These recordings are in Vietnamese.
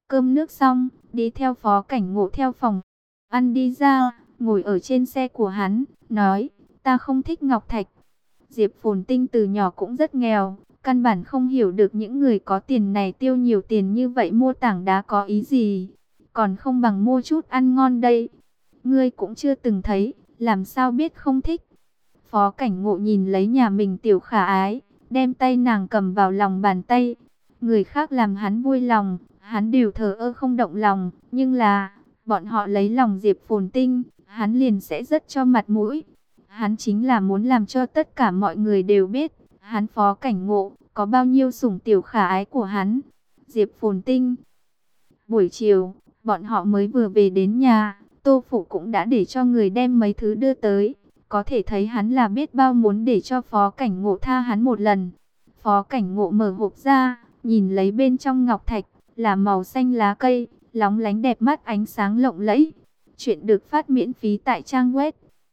Cơm nước xong, đi theo Phó Cảnh Ngộ theo phòng ăn đi ra, ngồi ở trên xe của hắn, nói, ta không thích ngọc thạch. Diệp Phồn Tinh từ nhỏ cũng rất nghèo, căn bản không hiểu được những người có tiền này tiêu nhiều tiền như vậy mua tảng đá có ý gì, còn không bằng mua chút ăn ngon đây. Ngươi cũng chưa từng thấy, làm sao biết không thích. Phó Cảnh Ngộ nhìn lấy nhà mình tiểu khả ái, đem tay nàng cầm vào lòng bàn tay. Người khác làm hắn vui lòng, hắn đều thờ ơ không động lòng, nhưng là bọn họ lấy lòng Diệp Phồn Tinh, hắn liền sẽ rất cho mặt mũi. Hắn chính là muốn làm cho tất cả mọi người đều biết, hắn Phó Cảnh Ngộ có bao nhiêu sủng tiểu khả ái của hắn. Diệp Phồn Tinh. Buổi chiều, bọn họ mới vừa về đến nhà, Tô Phụ cũng đã để cho người đem mấy thứ đưa tới. Có thể thấy hắn là biết bao muốn để cho Phó Cảnh Ngộ tha hắn một lần. Phó Cảnh Ngộ mở hộp ra, nhìn lấy bên trong ngọc thạch, là màu xanh lá cây, lóng lánh đẹp mắt ánh sáng lộng lẫy. Chuyện được phát miễn phí tại trang web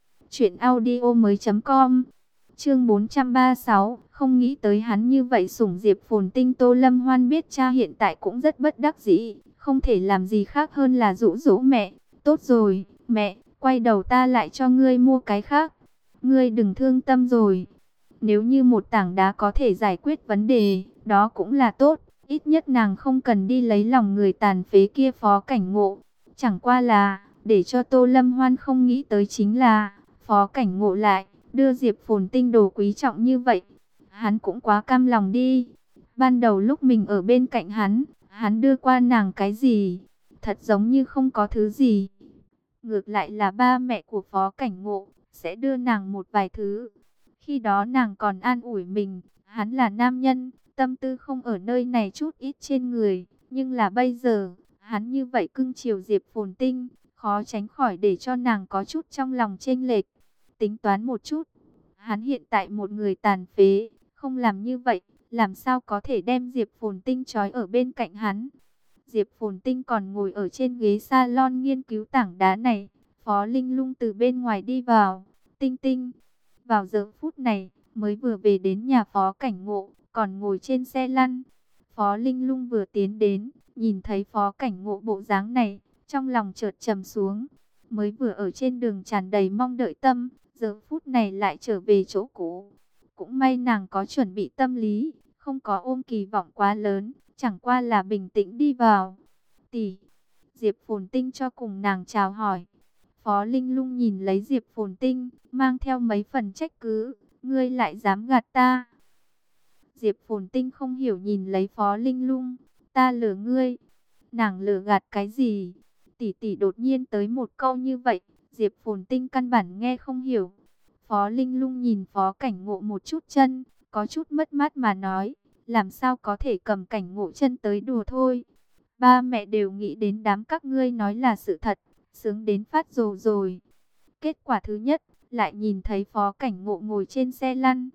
truyệnaudiomoi.com. Chương 436, không nghĩ tới hắn như vậy sủng Diệp Phồn Tinh. Tô Lâm Hoan biết cha hiện tại cũng rất bất đắc dĩ, không thể làm gì khác hơn là dụ dỗ mẹ. Tốt rồi, mẹ, quay đầu ta lại cho ngươi mua cái khác. Ngươi đừng thương tâm rồi. Nếu như một tảng đá có thể giải quyết vấn đề, đó cũng là tốt. Ít nhất nàng không cần đi lấy lòng người tàn phế kia Phó Cảnh Ngộ. Chẳng qua là, để cho Tô Lâm Hoan không nghĩ tới chính là, Phó Cảnh Ngộ lại đưa Diệp Phồn Tinh đồ quý trọng như vậy. Hắn cũng quá cam lòng đi. Ban đầu lúc mình ở bên cạnh hắn đưa qua nàng cái gì? Thật giống như không có thứ gì. Ngược lại là ba mẹ của Phó Cảnh Ngộ sẽ đưa nàng một vài thứ. Khi đó nàng còn an ủi mình, hắn là nam nhân, tâm tư không ở nơi này chút ít trên người. Nhưng là bây giờ, hắn như vậy cưng chiều Diệp Phồn Tinh, khó tránh khỏi để cho nàng có chút trong lòng chênh lệch. Tính toán một chút, hắn hiện tại một người tàn phế, không làm như vậy, làm sao có thể đem Diệp Phồn Tinh trói ở bên cạnh hắn. Diệp Phồn Tinh còn ngồi ở trên ghế salon nghiên cứu tảng đá này. Phó Linh Lung từ bên ngoài đi vào. Tinh Tinh, vào giờ phút này, mới vừa về đến nhà Phó Cảnh Ngộ, còn ngồi trên xe lăn. Phó Linh Lung vừa tiến đến, nhìn thấy Phó Cảnh Ngộ bộ dáng này, trong lòng chợt trầm xuống. Mới vừa ở trên đường tràn đầy mong đợi tâm, giờ phút này lại trở về chỗ cũ. Cũng may nàng có chuẩn bị tâm lý, không có ôm kỳ vọng quá lớn, chẳng qua là bình tĩnh đi vào. Tỷ, Diệp Phồn Tinh cho cùng nàng chào hỏi. Phó Linh Lung nhìn lấy Diệp Phồn Tinh, mang theo mấy phần trách cứ, ngươi lại dám gạt ta. Diệp Phồn Tinh không hiểu nhìn lấy Phó Linh Lung, ta lừa ngươi. Nàng lừa gạt cái gì? Tỷ tỷ đột nhiên tới một câu như vậy, Diệp Phồn Tinh căn bản nghe không hiểu. Phó Linh Lung nhìn Phó Cảnh Ngộ một chút chân, có chút mất mát mà nói, làm sao có thể cầm Cảnh Ngộ chân tới đùa thôi. Ba mẹ đều nghĩ đến đám các ngươi nói là sự thật, sướng đến phát rồ rồi. Kết quả thứ nhất, lại nhìn thấy Phó Cảnh Ngộ ngồi trên xe lăn.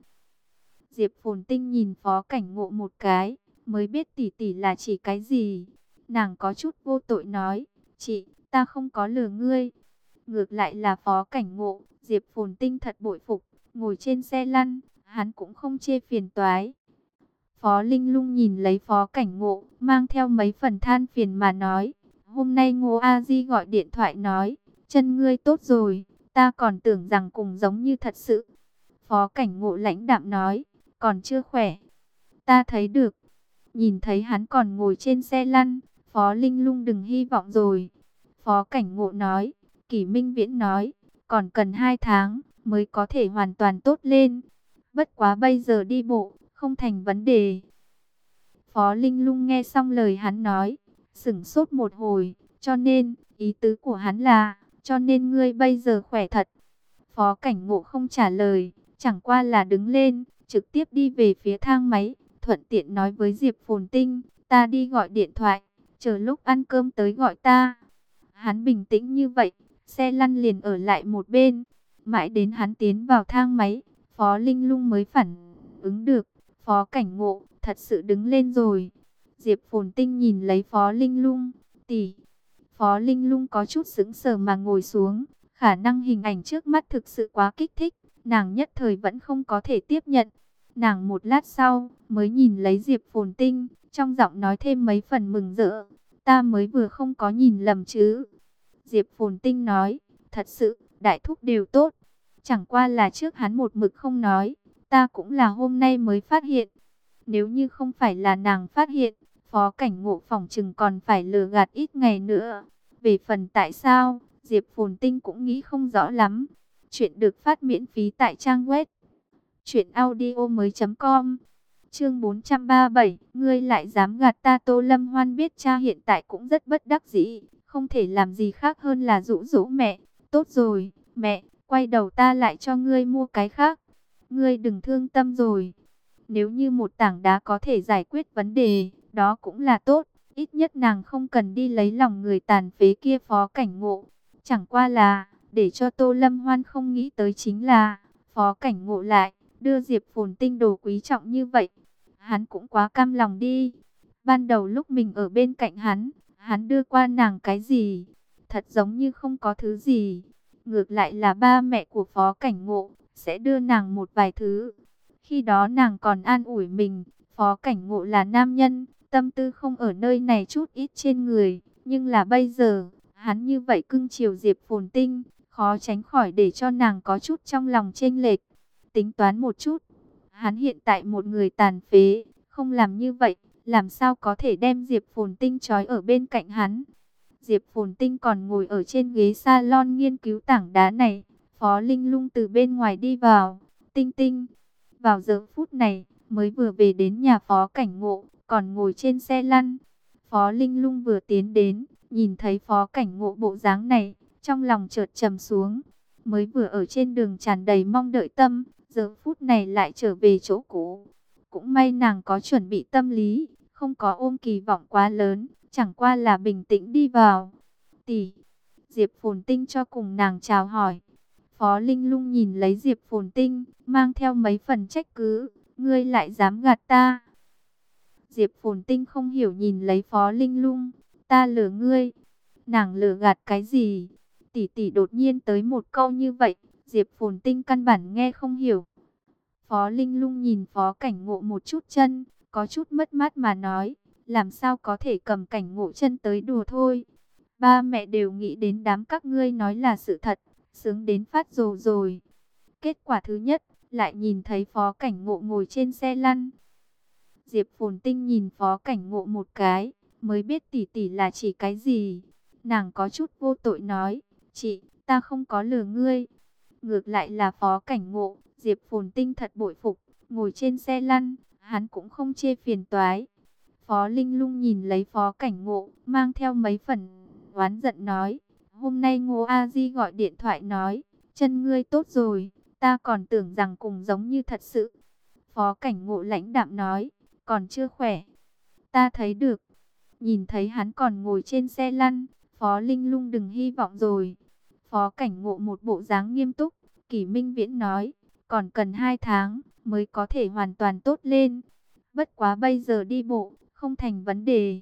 Diệp Phồn Tinh nhìn Phó Cảnh Ngộ một cái, mới biết tỷ tỷ là chỉ cái gì. Nàng có chút vô tội nói, chị, ta không có lừa ngươi. Ngược lại là Phó Cảnh Ngộ, Diệp Phồn Tinh thật bội phục, ngồi trên xe lăn, hắn cũng không chê phiền toái. Phó Linh Lung nhìn lấy Phó Cảnh Ngộ, mang theo mấy phần than phiền mà nói, hôm nay Ngô A Di gọi điện thoại nói, chân ngươi tốt rồi, ta còn tưởng rằng cùng giống như thật sự. Phó Cảnh Ngộ lãnh đạm nói, còn chưa khỏe, ta thấy được. Nhìn thấy hắn còn ngồi trên xe lăn, Phó Linh Lung đừng hy vọng rồi. Phó Cảnh Ngộ nói, Kỷ Minh Viễn nói, còn cần 2 tháng mới có thể hoàn toàn tốt lên. Bất quá bây giờ đi bộ, không thành vấn đề. Phó Linh Lung nghe xong lời hắn nói, sửng sốt một hồi, cho nên, ý tứ của hắn là, cho nên ngươi bây giờ khỏe thật. Phó Cảnh Ngộ không trả lời, chẳng qua là đứng lên, trực tiếp đi về phía thang máy, thuận tiện nói với Diệp Phồn Tinh, ta đi gọi điện thoại, chờ lúc ăn cơm tới gọi ta. Hắn bình tĩnh như vậy, xe lăn liền ở lại một bên, mãi đến hắn tiến vào thang máy, Phó Linh Lung mới phản ứng được, Phó Cảnh Ngộ thật sự đứng lên rồi. Diệp Phồn Tinh nhìn lấy Phó Linh Lung, tỷ. Phó Linh Lung có chút sững sờ mà ngồi xuống, khả năng hình ảnh trước mắt thực sự quá kích thích, nàng nhất thời vẫn không có thể tiếp nhận. Nàng một lát sau mới nhìn lấy Diệp Phồn Tinh, trong giọng nói thêm mấy phần mừng rỡ. ta mới vừa không có nhìn lầm chứ. Diệp Phồn Tinh nói, thật sự, đại thúc đều tốt. Chẳng qua là trước hắn một mực không nói, ta cũng là hôm nay mới phát hiện. Nếu như không phải là nàng phát hiện, Phó Cảnh Ngộ phỏng chừng còn phải lừa gạt ít ngày nữa. Về phần tại sao, Diệp Phồn Tinh cũng nghĩ không rõ lắm. Chuyện được phát miễn phí tại trang web truyệnaudiomoi.com. Chương 437, ngươi lại dám gạt ta. Tô Lâm Hoan biết cha hiện tại cũng rất bất đắc dĩ, không thể làm gì khác hơn là dụ dỗ mẹ. Tốt rồi, mẹ, quay đầu ta lại cho ngươi mua cái khác. Ngươi đừng thương tâm rồi. Nếu như một tảng đá có thể giải quyết vấn đề, đó cũng là tốt. Ít nhất nàng không cần đi lấy lòng người tàn phế kia. Phó Cảnh Ngộ. Chẳng qua là, để cho Tô Lâm Hoan không nghĩ tới chính là, Phó Cảnh Ngộ lại đưa Diệp Phồn Tinh đồ quý trọng như vậy. Hắn cũng quá cam lòng đi. Ban đầu lúc mình ở bên cạnh hắn đưa qua nàng cái gì? Thật giống như không có thứ gì. Ngược lại là ba mẹ của Phó Cảnh Ngộ sẽ đưa nàng một vài thứ. Khi đó nàng còn an ủi mình, Phó Cảnh Ngộ là nam nhân, tâm tư không ở nơi này chút ít trên người. Nhưng là bây giờ, hắn như vậy cưng chiều Diệp Phồn Tinh, khó tránh khỏi để cho nàng có chút trong lòng chênh lệch. Tính toán một chút, hắn hiện tại một người tàn phế, không làm như vậy, làm sao có thể đem Diệp Phồn Tinh trói ở bên cạnh hắn. Diệp Phồn Tinh còn ngồi ở trên ghế salon nghiên cứu tảng đá này. Phó Linh Lung từ bên ngoài đi vào. Tinh Tinh, vào giờ phút này, mới vừa về đến nhà Phó Cảnh Ngộ, còn ngồi trên xe lăn. Phó Linh Lung vừa tiến đến, nhìn thấy Phó Cảnh Ngộ bộ dáng này, trong lòng chợt trầm xuống. Mới vừa ở trên đường tràn đầy mong đợi tâm, giờ phút này lại trở về chỗ cũ. Cũng may nàng có chuẩn bị tâm lý, không có ôm kỳ vọng quá lớn, chẳng qua là bình tĩnh đi vào. Tỷ, Diệp Phồn Tinh cho cùng nàng chào hỏi. Phó Linh Lung nhìn lấy Diệp Phồn Tinh, mang theo mấy phần trách cứ, ngươi lại dám gạt ta. Diệp Phồn Tinh không hiểu nhìn lấy Phó Linh Lung, ta lừa ngươi. Nàng lừa gạt cái gì? Tỷ tỷ đột nhiên tới một câu như vậy, Diệp Phồn Tinh căn bản nghe không hiểu. Phó Linh Lung nhìn Phó Cảnh Ngộ một chút chân, có chút mất mát mà nói, làm sao có thể cầm Cảnh Ngộ chân tới đùa thôi. Ba mẹ đều nghĩ đến đám các ngươi nói là sự thật, sướng đến phát rồ rồi. Kết quả thứ nhất, lại nhìn thấy Phó Cảnh Ngộ ngồi trên xe lăn. Diệp Phồn Tinh nhìn Phó Cảnh Ngộ một cái, mới biết tỷ tỷ là chỉ cái gì. Nàng có chút vô tội nói, chị, ta không có lừa ngươi. Ngược lại là Phó Cảnh Ngộ, Diệp Phồn Tinh thật bội phục, ngồi trên xe lăn, hắn cũng không chê phiền toái. Phó Linh Lung nhìn lấy Phó Cảnh Ngộ, mang theo mấy phần oán giận nói, hôm nay Ngô A Di gọi điện thoại nói, chân ngươi tốt rồi, ta còn tưởng rằng cùng giống như thật sự. Phó Cảnh Ngộ lãnh đạm nói, còn chưa khỏe, ta thấy được. Nhìn thấy hắn còn ngồi trên xe lăn, Phó Linh Lung đừng hy vọng rồi. Phó Cảnh Ngộ một bộ dáng nghiêm túc, Kỷ Minh Viễn nói, còn cần 2 tháng mới có thể hoàn toàn tốt lên. Bất quá bây giờ đi bộ, không thành vấn đề.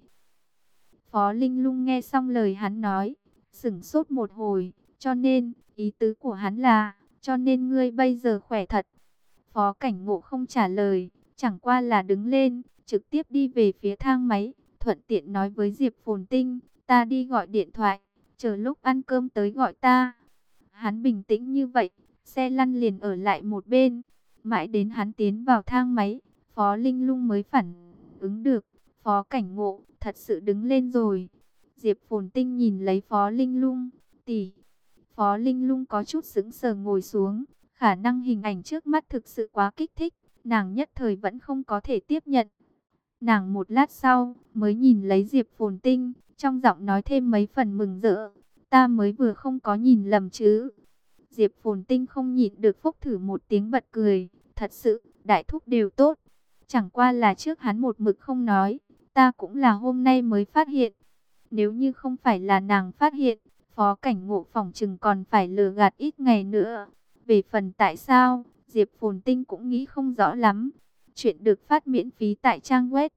Phó Linh Lung nghe xong lời hắn nói, sửng sốt một hồi, cho nên, ý tứ của hắn là, cho nên ngươi bây giờ khỏe thật. Phó Cảnh Ngộ không trả lời, chẳng qua là đứng lên, trực tiếp đi về phía thang máy, thuận tiện nói với Diệp Phồn Tinh, ta đi gọi điện thoại, chờ lúc ăn cơm tới gọi ta. Hắn bình tĩnh như vậy, xe lăn liền ở lại một bên, mãi đến hắn tiến vào thang máy, Phó Linh Lung mới phản ứng được, Phó Cảnh Ngộ thật sự đứng lên rồi. Diệp Phồn Tinh nhìn lấy Phó Linh Lung, tỷ. Phó Linh Lung có chút sững sờ ngồi xuống, khả năng hình ảnh trước mắt thực sự quá kích thích, nàng nhất thời vẫn không có thể tiếp nhận. Nàng một lát sau mới nhìn lấy Diệp Phồn Tinh, trong giọng nói thêm mấy phần mừng rỡ, ta mới vừa không có nhìn lầm chứ. Diệp Phồn Tinh không nhịn được phốc thử một tiếng bật cười, thật sự, đại thúc đều tốt. Chẳng qua là trước hắn một mực không nói, ta cũng là hôm nay mới phát hiện. Nếu như không phải là nàng phát hiện, Phó Cảnh Ngộ phỏng chừng còn phải lừa gạt ít ngày nữa. Về phần tại sao, Diệp Phồn Tinh cũng nghĩ không rõ lắm. Chuyện được phát miễn phí tại trang web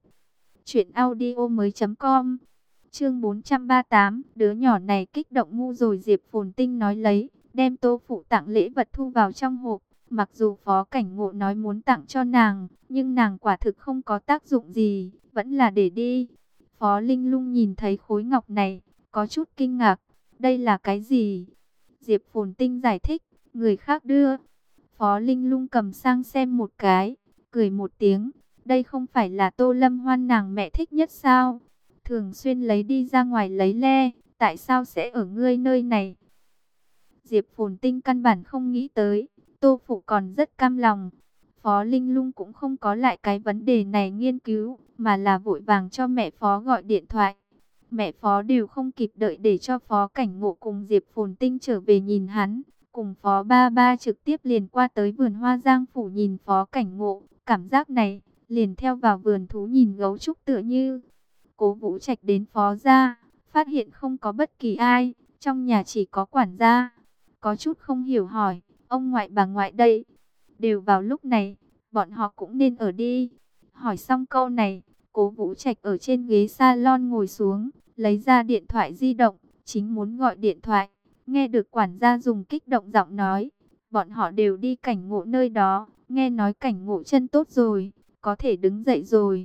truyệnaudiomoi.com. Chương 438, đứa nhỏ này kích động ngu rồi. Diệp Phồn Tinh nói lấy, đem Tô Phụ tặng lễ vật thu vào trong hộp. Mặc dù Phó Cảnh Ngộ nói muốn tặng cho nàng, nhưng nàng quả thực không có tác dụng gì, vẫn là để đi. Phó Linh Lung nhìn thấy khối ngọc này, có chút kinh ngạc. Đây là cái gì? Diệp Phồn Tinh giải thích, người khác đưa. Phó Linh Lung cầm sang xem một cái, cười một tiếng. Đây không phải là Tô Lâm Hoan nàng mẹ thích nhất sao? Thường xuyên lấy đi ra ngoài lấy le, tại sao sẽ ở ngươi nơi này? Diệp Phồn Tinh căn bản không nghĩ tới, Tô Phụ còn rất cam lòng. Phó Linh Lung cũng không có lại cái vấn đề này nghiên cứu, mà là vội vàng cho mẹ Phó gọi điện thoại. Mẹ Phó đều không kịp đợi để cho Phó Cảnh Ngộ cùng Diệp Phồn Tinh trở về nhìn hắn. Cùng Phó Ba Ba trực tiếp liền qua tới vườn hoa Giang Phủ nhìn Phó Cảnh Ngộ. Cảm giác này, liền theo vào vườn thú nhìn gấu trúc tựa như. Cố Vũ Trạch đến Phó gia, phát hiện không có bất kỳ ai, trong nhà chỉ có quản gia. Có chút không hiểu hỏi, ông ngoại bà ngoại đây? Đều vào lúc này, bọn họ cũng nên ở đi. Hỏi xong câu này, Cố Vũ Trạch ở trên ghế salon ngồi xuống, lấy ra điện thoại di động, chính muốn gọi điện thoại. Nghe được quản gia dùng kích động giọng nói, bọn họ đều đi Cảnh Ngộ nơi đó, nghe nói Cảnh Ngộ chân tốt rồi, có thể đứng dậy rồi.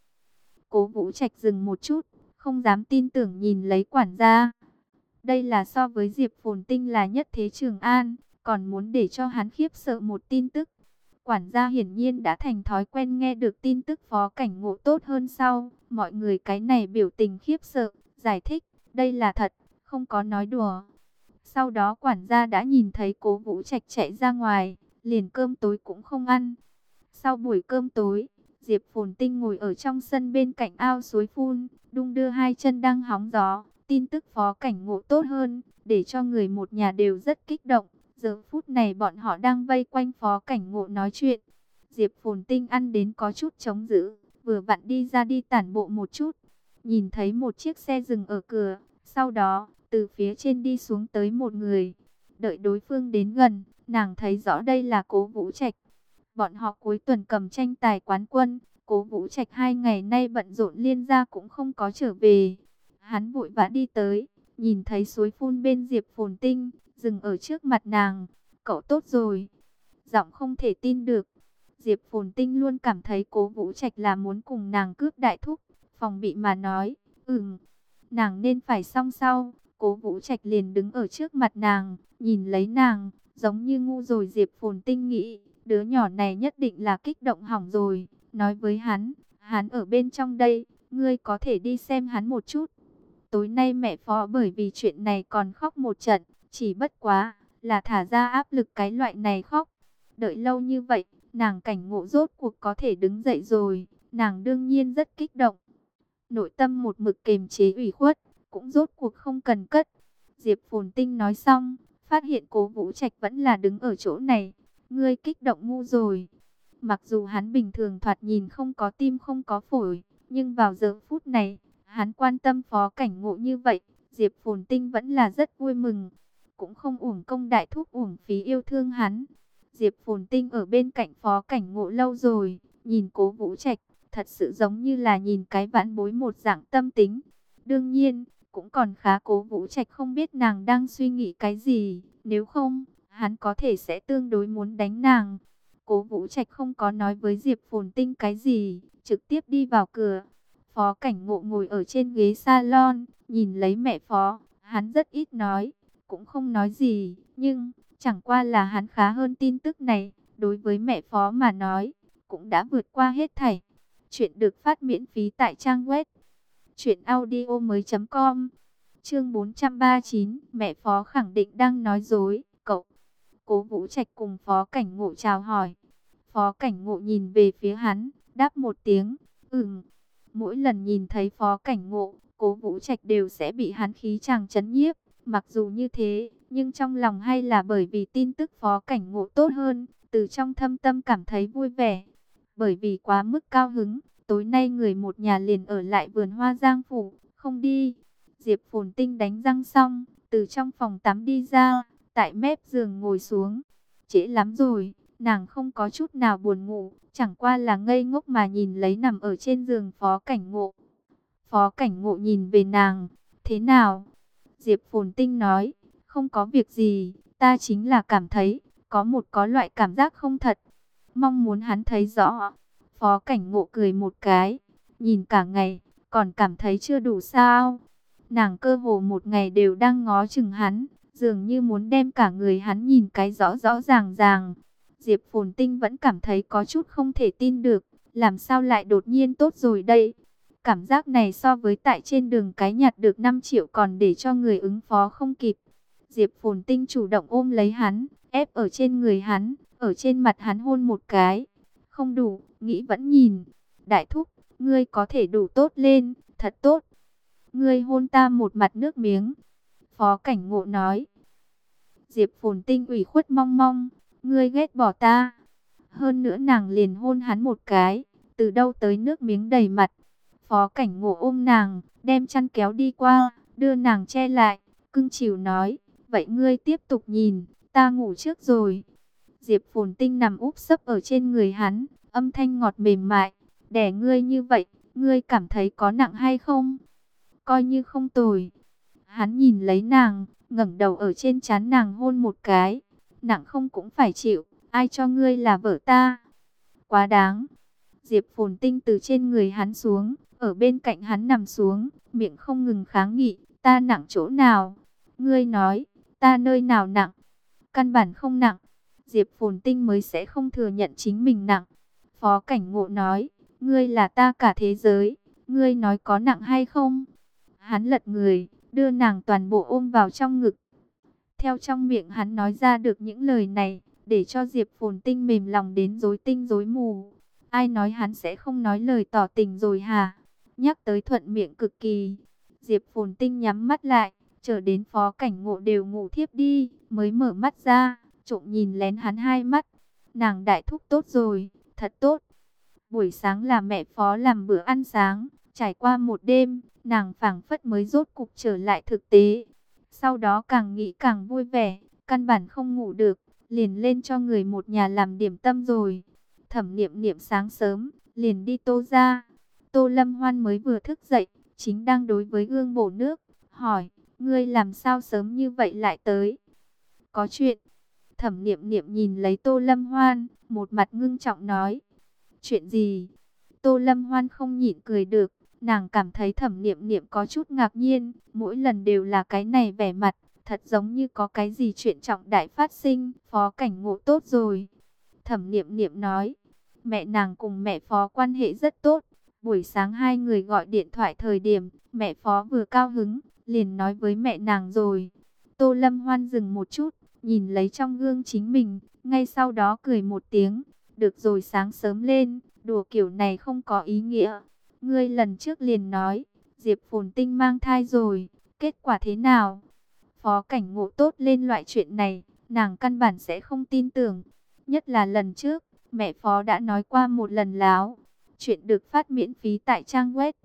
Cố Vũ Trạch dừng một chút, không dám tin tưởng nhìn lấy quản gia. Đây là so với Diệp Phồn Tinh là nhất thế Trường An, còn muốn để cho hắn khiếp sợ một tin tức. Quản gia hiển nhiên đã thành thói quen nghe được tin tức Phó Cảnh Ngộ tốt hơn sau. Mọi người cái này biểu tình khiếp sợ, giải thích, đây là thật, không có nói đùa. Sau đó quản gia đã nhìn thấy Cố Vũ Trạch chạy ra ngoài, liền cơm tối cũng không ăn. Sau buổi cơm tối, Diệp Phồn Tinh ngồi ở trong sân bên cạnh ao suối phun, đung đưa hai chân đang hóng gió. Tin tức Phó Cảnh Ngộ tốt hơn, để cho người một nhà đều rất kích động. Giờ phút này bọn họ đang vây quanh Phó Cảnh Ngộ nói chuyện. Diệp Phồn Tinh ăn đến có chút trống giữ, vừa vặn đi ra đi tản bộ một chút. Nhìn thấy một chiếc xe dừng ở cửa, sau đó, từ phía trên đi xuống tới một người. Đợi đối phương đến gần, nàng thấy rõ đây là Cố Vũ Trạch. Bọn họ cuối tuần cầm tranh tài quán quân, Cố Vũ Trạch 2 ngày nay bận rộn liên gia cũng không có trở về. Hắn vội vã đi tới, nhìn thấy suối phun bên Diệp Phồn Tinh, dừng ở trước mặt nàng. Cậu tốt rồi. Giọng không thể tin được. Diệp Phồn Tinh luôn cảm thấy Cố Vũ Trạch là muốn cùng nàng cướp đại thúc. Phòng bị mà nói, nàng nên phải xong sau. Cố Vũ Trạch liền đứng ở trước mặt nàng, nhìn lấy nàng, giống như ngu rồi. Diệp Phồn Tinh nghĩ, đứa nhỏ này nhất định là kích động hỏng rồi. Nói với hắn ở bên trong đây, ngươi có thể đi xem hắn một chút. Tối nay mẹ Phó bởi vì chuyện này còn khóc một trận, chỉ bất quá là thả ra áp lực cái loại này khóc. Đợi lâu như vậy, nàng Cảnh Ngộ rốt cuộc có thể đứng dậy rồi, nàng đương nhiên rất kích động. Nội tâm một mực kềm chế ủy khuất, cũng rốt cuộc không cần cất. Diệp Phồn Tinh nói xong, phát hiện Cố Vũ Trạch vẫn là đứng ở chỗ này. Ngươi kích động ngu rồi. Mặc dù hắn bình thường thoạt nhìn không có tim không có phổi, nhưng vào giờ phút này, hắn quan tâm Phó Cảnh Ngộ như vậy, Diệp Phồn Tinh vẫn là rất vui mừng. Cũng không uổng công đại thúc uổng phí yêu thương hắn. Diệp Phồn Tinh ở bên cạnh Phó Cảnh Ngộ lâu rồi, nhìn Cố Vũ Trạch, thật sự giống như là nhìn cái vãn bối một dạng tâm tính. Đương nhiên, cũng còn khá Cố Vũ Trạch không biết nàng đang suy nghĩ cái gì, nếu không, hắn có thể sẽ tương đối muốn đánh nàng. Cố Vũ Trạch không có nói với Diệp Phồn Tinh cái gì, trực tiếp đi vào cửa. Phó Cảnh Ngộ ngồi ở trên ghế salon, nhìn lấy mẹ Phó, hắn rất ít nói, cũng không nói gì, nhưng chẳng qua là hắn khá hơn tin tức này, đối với mẹ Phó mà nói, cũng đã vượt qua hết thảy. Chuyện được phát miễn phí tại trang web truyệnaudiomoi.com. Chương 439, mẹ Phó khẳng định đang nói dối, cậu. Cố Vũ Trạch cùng Phó Cảnh Ngộ chào hỏi. Phó Cảnh Ngộ nhìn về phía hắn, đáp một tiếng, Mỗi lần nhìn thấy Phó Cảnh Ngộ, Cố Vũ Trạch đều sẽ bị hắn khí chàng chấn nhiếp. Mặc dù như thế, nhưng trong lòng hay là bởi vì tin tức Phó Cảnh Ngộ tốt hơn, từ trong thâm tâm cảm thấy vui vẻ. Bởi vì quá mức cao hứng, tối nay người một nhà liền ở lại vườn hoa Giang Phủ, không đi. Diệp Phồn Tinh đánh răng xong, từ trong phòng tắm đi ra, tại mép giường ngồi xuống. Trễ lắm rồi, nàng không có chút nào buồn ngủ, chẳng qua là ngây ngốc mà nhìn lấy nằm ở trên giường Phó Cảnh Ngộ. Phó Cảnh Ngộ nhìn về nàng, thế nào? Diệp Phồn Tinh nói, không có việc gì, ta chính là cảm thấy, có loại cảm giác không thật. Mong muốn hắn thấy rõ. Phó Cảnh Ngộ cười một cái, nhìn cả ngày, còn cảm thấy chưa đủ sao? Nàng cơ hồ một ngày đều đang ngó chừng hắn, dường như muốn đem cả người hắn nhìn cái rõ rõ ràng ràng. Diệp Phồn Tinh vẫn cảm thấy có chút không thể tin được, làm sao lại đột nhiên tốt rồi đây? Cảm giác này so với tại trên đường cái nhặt được 5 triệu còn để cho người ứng phó không kịp. Diệp Phồn Tinh chủ động ôm lấy hắn, ép ở trên người hắn, ở trên mặt hắn hôn một cái. Không đủ, nghĩ vẫn nhìn. Đại thúc, ngươi có thể đủ tốt lên, thật tốt. Ngươi hôn ta một mặt nước miếng. Phó Cảnh Ngộ nói. Diệp Phồn Tinh ủy khuất mong mong, ngươi ghét bỏ ta. Hơn nữa nàng liền hôn hắn một cái, từ đâu tới nước miếng đầy mặt. Phó Cảnh Ngộ ôm nàng, đem chăn kéo đi qua, đưa nàng che lại, cưng chiều nói, vậy ngươi tiếp tục nhìn, ta ngủ trước rồi. Diệp Phồn Tinh nằm úp sấp ở trên người hắn, âm thanh ngọt mềm mại, đẻ ngươi như vậy, ngươi cảm thấy có nặng hay không? Coi như không tồi. Hắn nhìn lấy nàng, ngẩng đầu ở trên trán nàng hôn một cái, nặng không cũng phải chịu, ai cho ngươi là vợ ta? Quá đáng. Diệp Phồn Tinh từ trên người hắn xuống, ở bên cạnh hắn nằm xuống, miệng không ngừng kháng nghị, ta nặng chỗ nào? Ngươi nói, ta nơi nào nặng? Căn bản không nặng. Diệp Phồn Tinh mới sẽ không thừa nhận chính mình nặng. Phó Cảnh Ngộ nói, ngươi là ta cả thế giới, ngươi nói có nặng hay không? Hắn lật người, đưa nàng toàn bộ ôm vào trong ngực. Theo trong miệng hắn nói ra được những lời này, để cho Diệp Phồn Tinh mềm lòng đến rối tinh rối mù. Ai nói hắn sẽ không nói lời tỏ tình rồi hả? Nhắc tới thuận miệng cực kỳ. Diệp Phồn Tinh nhắm mắt lại, chờ đến Phó Cảnh Ngộ đều ngủ thiếp đi, mới mở mắt ra, trộm nhìn lén hắn hai mắt. Nàng đại thúc tốt rồi, thật tốt. Buổi sáng là mẹ Phó làm bữa ăn sáng, trải qua một đêm, nàng phảng phất mới rốt cục trở lại thực tế. Sau đó càng nghĩ càng vui vẻ, căn bản không ngủ được, liền lên cho người một nhà làm điểm tâm rồi. Thẩm Niệm Niệm sáng sớm, liền đi Tô ra. Tô Lâm Hoan mới vừa thức dậy, chính đang đối với gương bổ nước, hỏi, ngươi làm sao sớm như vậy lại tới? Có chuyện. Thẩm Niệm Niệm nhìn lấy Tô Lâm Hoan, một mặt ngưng trọng nói. Chuyện gì? Tô Lâm Hoan không nhịn cười được, nàng cảm thấy Thẩm Niệm Niệm có chút ngạc nhiên, mỗi lần đều là cái này vẻ mặt, thật giống như có cái gì chuyện trọng đại phát sinh. Phó Cảnh Ngộ tốt rồi. Thẩm Niệm Niệm nói, mẹ nàng cùng mẹ Phó quan hệ rất tốt. Buổi sáng hai người gọi điện thoại thời điểm, mẹ Phó vừa cao hứng, liền nói với mẹ nàng rồi. Tô Lâm Hoan dừng một chút, nhìn lấy trong gương chính mình, ngay sau đó cười một tiếng. Được rồi, sáng sớm lên, đùa kiểu này không có ý nghĩa. Ngươi lần trước liền nói, Diệp Phồn Tinh mang thai rồi, kết quả thế nào? Phó Cảnh Ngộ tốt lên loại chuyện này, nàng căn bản sẽ không tin tưởng. Nhất là lần trước, mẹ Phó đã nói qua một lần láo. Chuyện được phát miễn phí tại trang web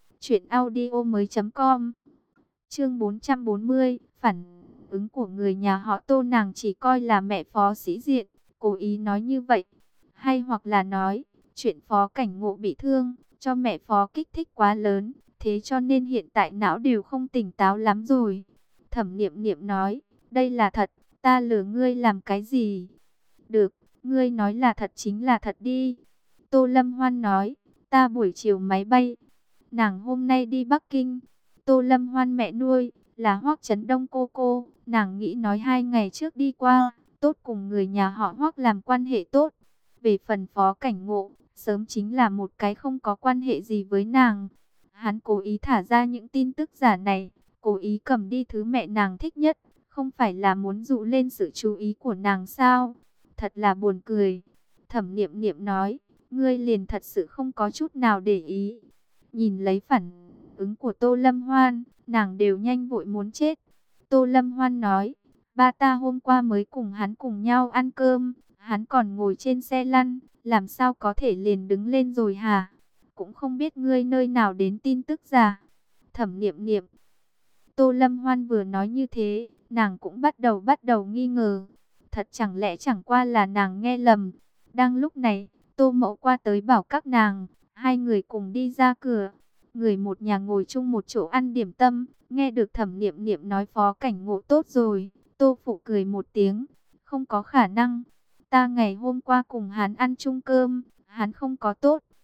truyệnaudiomoi.com. Chương 440, phản ứng của người nhà họ Tô, nàng chỉ coi là mẹ Phó sĩ diện, cố ý nói như vậy. Hay hoặc là nói, chuyện Phó Cảnh Ngộ bị thương, cho mẹ Phó kích thích quá lớn, thế cho nên hiện tại não đều không tỉnh táo lắm rồi. Thẩm Niệm Niệm nói, đây là thật, ta lừa ngươi làm cái gì? Được, ngươi nói là thật chính là thật đi. Tô Lâm Hoan nói, ta buổi chiều máy bay. Nàng hôm nay đi Bắc Kinh. Tô Lâm Hoan mẹ nuôi, là Hoắc Chấn Đông cô. Nàng nghĩ nói 2 ngày trước đi qua, tốt cùng người nhà họ Hoắc làm quan hệ tốt. Về phần Phó Cảnh Ngộ, sớm chính là một cái không có quan hệ gì với nàng. Hắn cố ý thả ra những tin tức giả này, cố ý cầm đi thứ mẹ nàng thích nhất, không phải là muốn dụ lên sự chú ý của nàng sao? Thật là buồn cười. Thẩm Niệm Niệm nói, ngươi liền thật sự không có chút nào để ý. Nhìn lấy phản ứng của Tô Lâm Hoan, nàng đều nhanh vội muốn chết. Tô Lâm Hoan nói, ba ta hôm qua mới cùng hắn cùng nhau ăn cơm, hắn còn ngồi trên xe lăn, làm sao có thể liền đứng lên rồi hả? Cũng không biết ngươi nơi nào đến tin tức giả. Thẩm Niệm Niệm. Tô Lâm Hoan vừa nói như thế, nàng cũng bắt đầu nghi ngờ. Thật chẳng lẽ chẳng qua là nàng nghe lầm. Đang lúc này, Tô Mậu qua tới bảo các nàng, hai người cùng đi ra cửa. Người một nhà ngồi chung một chỗ ăn điểm tâm, nghe được Thẩm Niệm Niệm nói Phó Cảnh Ngộ tốt rồi. Tô Phụ cười một tiếng, không có khả năng. Ta ngày hôm qua cùng hắn ăn chung cơm, hắn không có tốt.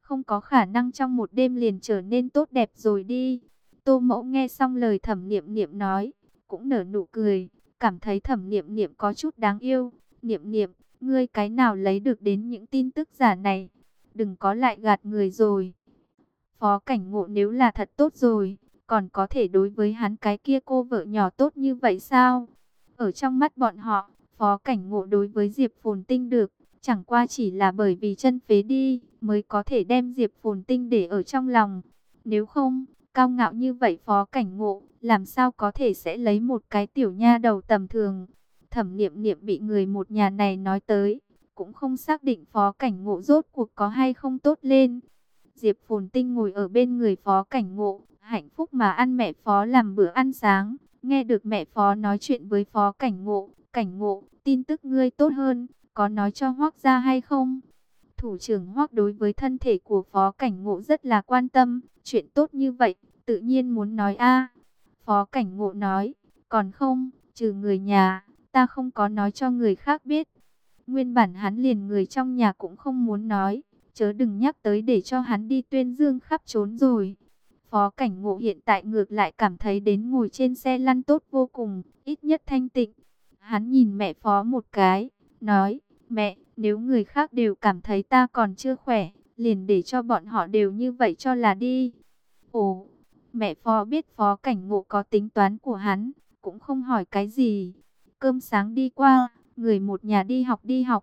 không có khả năng trong một đêm liền trở nên tốt đẹp rồi đi. Tô Mẫu nghe xong lời Thẩm Niệm Niệm nói, cũng nở nụ cười, cảm thấy Thẩm Niệm Niệm có chút đáng yêu. Niệm Niệm, ngươi cái nào lấy được đến những tin tức giả này? Đừng có lại gạt người rồi. Phó Cảnh Ngộ nếu là thật tốt rồi, còn có thể đối với hắn cái kia cô vợ nhỏ tốt như vậy sao? Ở trong mắt bọn họ, Phó Cảnh Ngộ đối với Diệp Phồn Tinh được, chẳng qua chỉ là bởi vì chân phế đi, mới có thể đem Diệp Phồn Tinh để ở trong lòng. Nếu không, cao ngạo như vậy Phó Cảnh Ngộ, làm sao có thể sẽ lấy một cái tiểu nha đầu tầm thường. Thẩm Niệm Niệm bị người một nhà này nói tới, cũng không xác định Phó Cảnh Ngộ rốt cuộc có hay không tốt lên. Diệp Phồn Tinh ngồi ở bên người Phó Cảnh Ngộ, hạnh phúc mà ăn mẹ Phó làm bữa ăn sáng. Nghe được mẹ Phó nói chuyện với Phó Cảnh Ngộ, tin tức ngươi tốt hơn, có nói cho Hoắc gia hay không? Thủ trưởng Hoắc đối với thân thể của Phó Cảnh Ngộ rất là quan tâm, chuyện tốt như vậy, tự nhiên muốn nói a. Phó Cảnh Ngộ nói, còn không, trừ người nhà, ta không có nói cho người khác biết. Nguyên bản hắn liền người trong nhà cũng không muốn nói, chớ đừng nhắc tới để cho hắn đi tuyên dương khắp trốn rồi. Phó Cảnh Ngộ hiện tại ngược lại cảm thấy đến ngồi trên xe lăn tốt vô cùng, ít nhất thanh tịnh. Hắn nhìn mẹ Phó một cái, nói, mẹ, nếu người khác đều cảm thấy ta còn chưa khỏe, liền để cho bọn họ đều như vậy cho là đi. Ồ, mẹ Phó biết Phó Cảnh Ngộ có tính toán của hắn, cũng không hỏi cái gì. Cơm sáng đi qua, người một nhà đi học,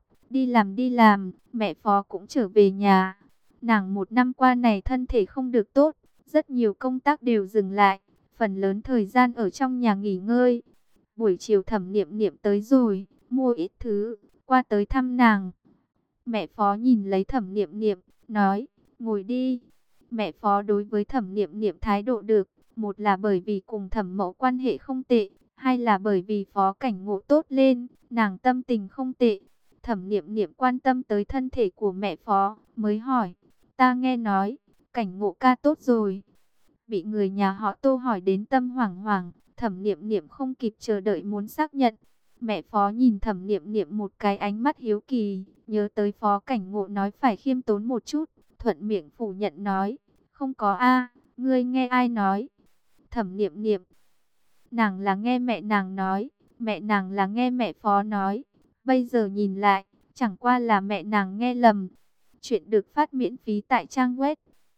đi làm, mẹ Phó cũng trở về nhà. Nàng một năm qua này thân thể không được tốt, rất nhiều công tác đều dừng lại, phần lớn thời gian ở trong nhà nghỉ ngơi. Buổi chiều Thẩm Niệm Niệm tới rồi, mua ít thứ, qua tới thăm nàng. Mẹ Phó nhìn lấy Thẩm Niệm Niệm, nói, ngồi đi. Mẹ Phó đối với Thẩm Niệm Niệm thái độ được, một là bởi vì cùng Thẩm Mẫu quan hệ không tệ, hai là bởi vì Phó Cảnh Ngộ tốt lên, nàng tâm tình không tệ. Thẩm Niệm Niệm quan tâm tới thân thể của mẹ Phó, mới hỏi, ta nghe nói, Cảnh Ngộ ca tốt rồi. Bị người nhà họ Tô hỏi đến tâm hoảng hoảng, Thẩm Niệm Niệm không kịp chờ đợi muốn xác nhận. Mẹ Phó nhìn Thẩm Niệm Niệm một cái ánh mắt hiếu kỳ, nhớ tới Phó Cảnh Ngộ nói phải khiêm tốn một chút, thuận miệng phủ nhận nói, không có a, ngươi nghe ai nói? Thẩm Niệm Niệm, nàng là nghe mẹ nàng nói, mẹ nàng là nghe mẹ Phó nói, bây giờ nhìn lại, chẳng qua là mẹ nàng nghe lầm. Chuyện được phát miễn phí tại trang web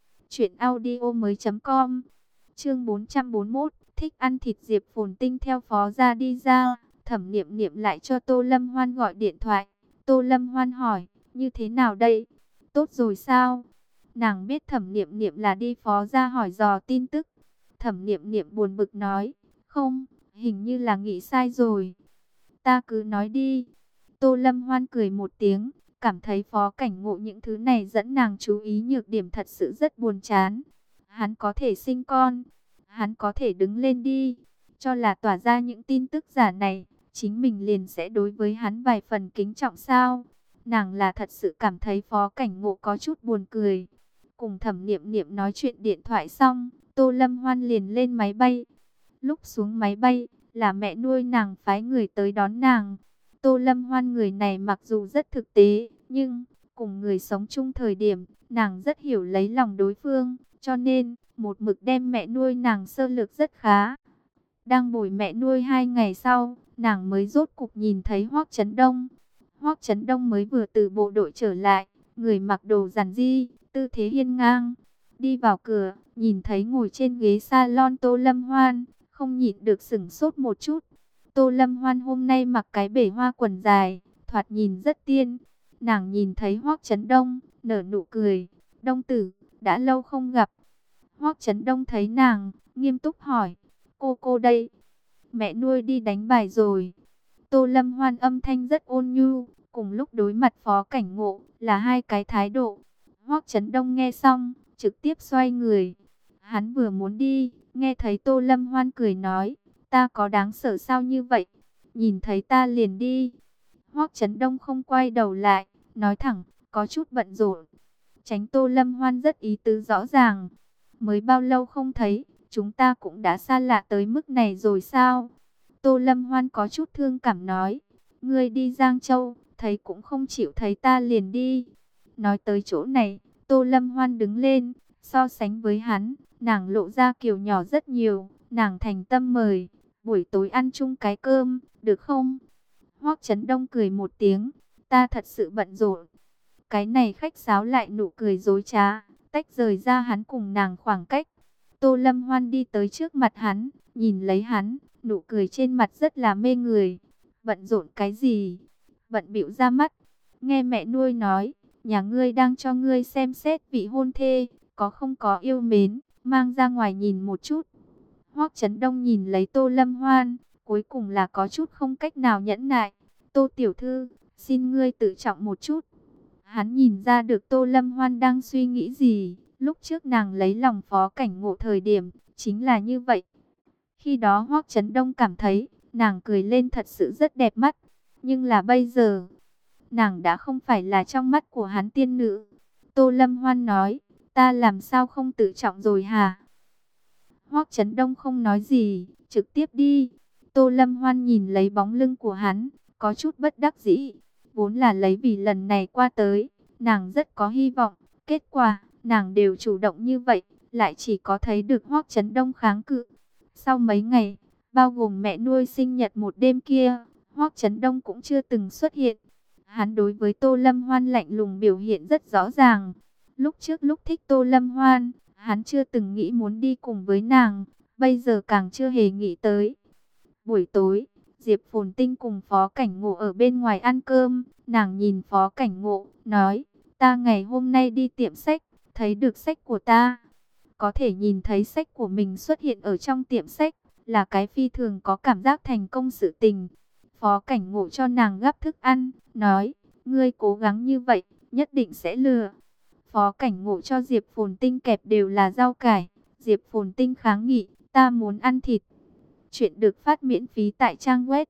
truyệnaudiomoi.com. Chương 441, thích ăn thịt. Diệp Phồn Tinh theo Phó gia đi ra, Thẩm Niệm Niệm lại cho Tô Lâm Hoan gọi điện thoại. Tô Lâm Hoan hỏi, như thế nào đây? Tốt rồi sao? Nàng biết Thẩm Niệm Niệm là đi Phó gia hỏi dò tin tức. Thẩm Niệm Niệm buồn bực nói, không, hình như là nghĩ sai rồi. Ta cứ nói đi. Tô Lâm Hoan cười một tiếng, cảm thấy Phó Cảnh Ngộ những thứ này dẫn nàng chú ý nhược điểm thật sự rất buồn chán. Hắn có thể sinh con, hắn có thể đứng lên đi, cho là tỏa ra những tin tức giả này, chính mình liền sẽ đối với hắn vài phần kính trọng sao? Nàng là thật sự cảm thấy Phó Cảnh Ngộ có chút buồn cười. Cùng Thẩm Niệm Niệm nói chuyện điện thoại xong, Tô Lâm Hoan liền lên máy bay. Lúc xuống máy bay, là mẹ nuôi nàng phái người tới đón nàng. Tô Lâm Hoan người này mặc dù rất thực tế, nhưng cùng người sống chung thời điểm, nàng rất hiểu lấy lòng đối phương, cho nên một mực đem mẹ nuôi nàng sơ lược rất khá. Đang bồi mẹ nuôi 2 ngày sau, nàng mới rốt cục nhìn thấy Hoắc Chấn Đông. Hoắc Chấn Đông mới vừa từ bộ đội trở lại, người mặc đồ giản dị, tư thế hiên ngang. Đi vào cửa, nhìn thấy ngồi trên ghế salon Tô Lâm Hoan, không nhịn được sửng sốt một chút. Tô Lâm Hoan hôm nay mặc cái bể hoa quần dài, thoạt nhìn rất tiên. Nàng nhìn thấy Hoắc Chấn Đông, nở nụ cười. Đông tử, đã lâu không gặp. Hoắc Chấn Đông thấy nàng, nghiêm túc hỏi, cô đây, mẹ nuôi đi đánh bài rồi. Tô Lâm Hoan âm thanh rất ôn nhu, cùng lúc đối mặt Phó Cảnh Ngộ, là hai cái thái độ. Hoắc Chấn Đông nghe xong, trực tiếp xoay người. Hắn vừa muốn đi, nghe thấy Tô Lâm Hoan cười nói, ta có đáng sợ sao như vậy? Nhìn thấy ta liền đi. Hoắc Chấn Đông không quay đầu lại, nói thẳng, có chút bận rộn. Tránh Tô Lâm Hoan rất ý tứ rõ ràng. Mới bao lâu không thấy, chúng ta cũng đã xa lạ tới mức này rồi sao? Tô Lâm Hoan có chút thương cảm nói, ngươi đi Giang Châu, thấy cũng không chịu thấy ta liền đi. Nói tới chỗ này, Tô Lâm Hoan đứng lên, so sánh với hắn, nàng lộ ra kiểu nhỏ rất nhiều. Nàng thành tâm mời, buổi tối ăn chung cái cơm, được không? Hoắc Chấn Đông cười một tiếng, ta thật sự bận rộn. Cái này khách sáo lại nụ cười dối trá, tách rời ra hắn cùng nàng khoảng cách. Tô Lâm Hoan đi tới trước mặt hắn, nhìn lấy hắn, nụ cười trên mặt rất là mê người. Bận rộn cái gì? Bận bịu ra mắt. Nghe mẹ nuôi nói, nhà ngươi đang cho ngươi xem xét vị hôn thê, có không có yêu mến, mang ra ngoài nhìn một chút. Hoắc Chấn Đông nhìn lấy Tô Lâm Hoan, cuối cùng là có chút không cách nào nhẫn nại. Tô tiểu thư, xin ngươi tự trọng một chút. Hắn nhìn ra được Tô Lâm Hoan đang suy nghĩ gì. Lúc trước nàng lấy lòng Phó Cảnh Ngộ thời điểm, chính là như vậy. Khi đó Hoắc Chấn Đông cảm thấy, nàng cười lên thật sự rất đẹp mắt. Nhưng là bây giờ, nàng đã không phải là trong mắt của hắn tiên nữ. Tô Lâm Hoan nói, ta làm sao không tự trọng rồi hả? Hoắc Chấn Đông không nói gì, trực tiếp đi. Tô Lâm Hoan nhìn lấy bóng lưng của hắn, có chút bất đắc dĩ. Vốn là lấy vì lần này qua tới, nàng rất có hy vọng. Kết quả, nàng đều chủ động như vậy, lại chỉ có thấy được Hoắc Chấn Đông kháng cự. Sau mấy ngày, bao gồm mẹ nuôi sinh nhật một đêm kia, Hoắc Chấn Đông cũng chưa từng xuất hiện. Hắn đối với Tô Lâm Hoan lạnh lùng biểu hiện rất rõ ràng. Lúc trước lúc thích Tô Lâm Hoan, hắn chưa từng nghĩ muốn đi cùng với nàng, bây giờ càng chưa hề nghĩ tới. Buổi tối, Diệp Phồn Tinh cùng Phó Cảnh Ngộ ở bên ngoài ăn cơm, nàng nhìn Phó Cảnh Ngộ, nói, ta ngày hôm nay đi tiệm sách, thấy được sách của ta. Có thể nhìn thấy sách của mình xuất hiện ở trong tiệm sách, là cái phi thường có cảm giác thành công sự tình. Phó Cảnh Ngộ cho nàng gắp thức ăn, nói, ngươi cố gắng như vậy, nhất định sẽ lừa. Phó Cảnh Ngộ cho Diệp Phồn Tinh kẹp đều là rau cải. Diệp Phồn Tinh kháng nghị, ta muốn ăn thịt. Chuyện được phát miễn phí tại trang web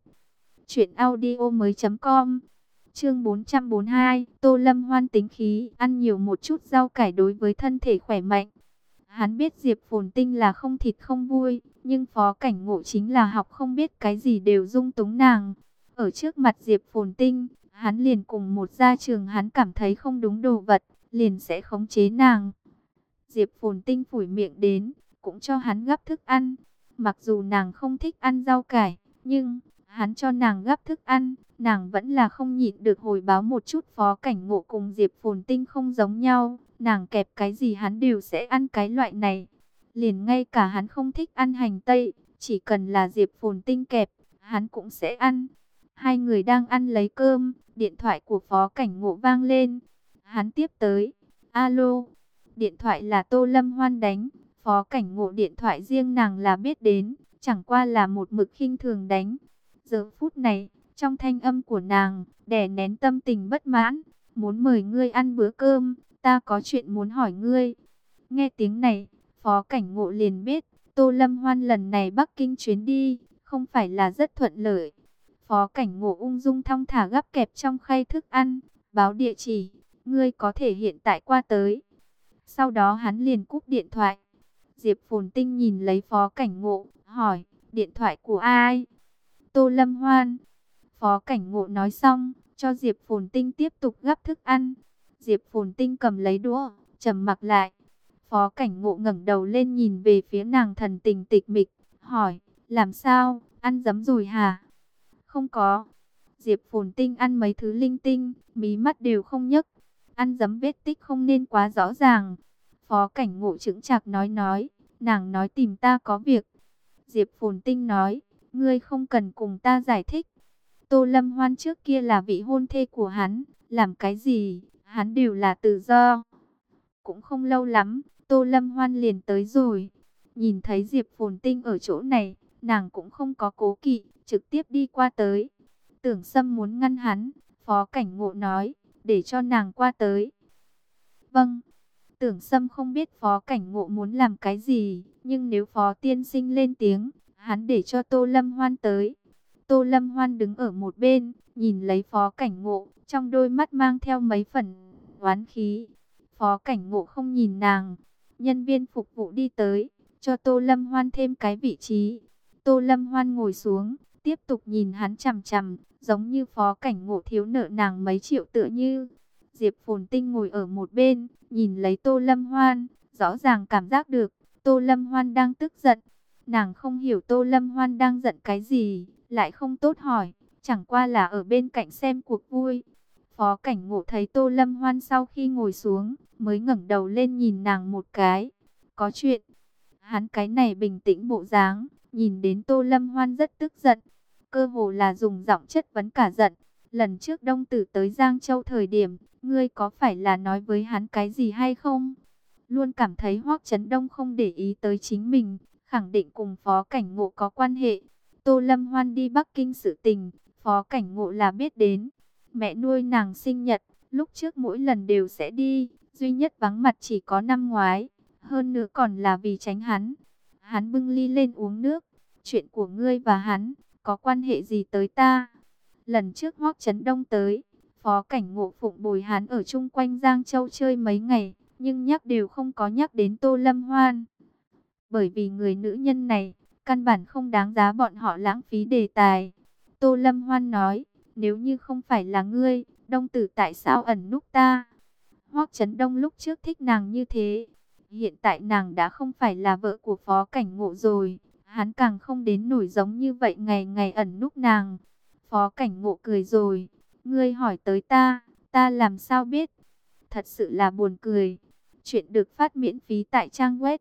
truyệnaudiomoi.com. Chương 442, Tô Lâm Hoan tính khí, ăn nhiều một chút rau cải đối với thân thể khỏe mạnh. Hắn biết Diệp Phồn Tinh là không thịt không vui, nhưng Phó Cảnh Ngộ chính là học không biết cái gì đều dung túng nàng. Ở trước mặt Diệp Phồn Tinh, hắn liền cùng một gia trường hắn cảm thấy không đúng đồ vật, liền sẽ khống chế nàng. Diệp Phồn Tinh phủi miệng đến, cũng cho hắn gắp thức ăn. Mặc dù nàng không thích ăn rau cải, nhưng hắn cho nàng gắp thức ăn, nàng vẫn là không nhịn được hồi báo một chút. Phó Cảnh Ngộ cùng Diệp Phồn Tinh không giống nhau, nàng kẹp cái gì hắn đều sẽ ăn cái loại này. Liền ngay cả hắn không thích ăn hành tây, chỉ cần là Diệp Phồn Tinh kẹp, hắn cũng sẽ ăn. Hai người đang ăn lấy cơm, điện thoại của Phó Cảnh Ngộ vang lên. Hắn tiếp tới, alo, điện thoại là Tô Lâm Hoan đánh. Phó Cảnh Ngộ điện thoại riêng nàng là biết đến, chẳng qua là một mực khinh thường đánh. Giờ phút này, trong thanh âm của nàng, đè nén tâm tình bất mãn, muốn mời ngươi ăn bữa cơm, ta có chuyện muốn hỏi ngươi. Nghe tiếng này, Phó Cảnh Ngộ liền biết, Tô Lâm Hoan lần này Bắc Kinh chuyến đi, không phải là rất thuận lợi. Phó Cảnh Ngộ ung dung thong thả gắp kẹp trong khay thức ăn, báo địa chỉ, ngươi có thể hiện tại qua tới. Sau đó hắn liền cúp điện thoại. Diệp Phồn Tinh nhìn lấy Phó Cảnh Ngộ, hỏi, điện thoại của ai? Tô Lâm Hoan. Phó Cảnh Ngộ nói xong, cho Diệp Phồn Tinh tiếp tục gắp thức ăn. Diệp Phồn Tinh cầm lấy đũa, trầm mặc lại. Phó Cảnh Ngộ ngẩng đầu lên nhìn về phía nàng thần tình tịch mịch, hỏi, làm sao, ăn dấm rồi hả? Không có. Diệp Phồn Tinh ăn mấy thứ linh tinh, mí mắt đều không nhấc. Ăn dấm vết tích không nên quá rõ ràng. Phó Cảnh Ngộ chững chạc nói, nàng nói tìm ta có việc. Diệp Phồn Tinh nói, ngươi không cần cùng ta giải thích. Tô Lâm Hoan trước kia là vị hôn thê của hắn, làm cái gì, hắn đều là tự do. Cũng không lâu lắm, Tô Lâm Hoan liền tới rồi. Nhìn thấy Diệp Phồn Tinh ở chỗ này, nàng cũng không có cố kỵ, trực tiếp đi qua tới. Tưởng Sâm muốn ngăn hắn, Phó Cảnh Ngộ nói, để cho nàng qua tới. Vâng. Tưởng Sâm không biết Phó Cảnh Ngộ muốn làm cái gì, nhưng nếu Phó tiên sinh lên tiếng, hắn để cho Tô Lâm Hoan tới. Tô Lâm Hoan đứng ở một bên, nhìn lấy Phó Cảnh Ngộ, trong đôi mắt mang theo mấy phần oán khí. Phó Cảnh Ngộ không nhìn nàng, nhân viên phục vụ đi tới, cho Tô Lâm Hoan thêm cái vị trí. Tô Lâm Hoan ngồi xuống, tiếp tục nhìn hắn chằm chằm, giống như Phó Cảnh Ngộ thiếu nợ nàng mấy triệu tựa như. Diệp Phồn Tinh ngồi ở một bên, nhìn lấy Tô Lâm Hoan, rõ ràng cảm giác được Tô Lâm Hoan đang tức giận. Nàng không hiểu Tô Lâm Hoan đang giận cái gì, lại không tốt hỏi, chẳng qua là ở bên cạnh xem cuộc vui. Phó Cảnh Ngộ thấy Tô Lâm Hoan sau khi ngồi xuống, mới ngẩng đầu lên nhìn nàng một cái. Có chuyện. Hắn cái này bình tĩnh bộ dáng, nhìn đến Tô Lâm Hoan rất tức giận, cơ hồ là dùng giọng chất vấn cả giận. Lần trước Đông Tử tới Giang Châu thời điểm, ngươi có phải là nói với hắn cái gì hay không? Luôn cảm thấy Hoắc Chấn Đông không để ý tới chính mình, khẳng định cùng Phó Cảnh Ngộ có quan hệ. Tô Lâm Hoan đi Bắc Kinh sự tình, Phó Cảnh Ngộ là biết đến. Mẹ nuôi nàng sinh nhật, lúc trước mỗi lần đều sẽ đi, duy nhất vắng mặt chỉ có năm ngoái. Hơn nữa còn là vì tránh hắn. Hắn bưng ly lên uống nước. Chuyện của ngươi và hắn, có quan hệ gì tới ta? Lần trước Hoắc Chấn Đông tới, Phó Cảnh Ngộ phụng bồi hắn ở chung quanh Giang Châu chơi mấy ngày, nhưng nhắc đều không có nhắc đến Tô Lâm Hoan. Bởi vì người nữ nhân này, căn bản không đáng giá bọn họ lãng phí đề tài. Tô Lâm Hoan nói, nếu như không phải là ngươi, Đông Tử tại sao ẩn núp ta? Hoắc Chấn Đông lúc trước thích nàng như thế, hiện tại nàng đã không phải là vợ của Phó Cảnh Ngộ rồi, hắn càng không đến nổi giống như vậy ngày ngày ẩn núp nàng. Phó Cảnh Ngộ cười rồi, ngươi hỏi tới ta làm sao biết? Thật sự là buồn cười. Chuyện được phát miễn phí tại trang web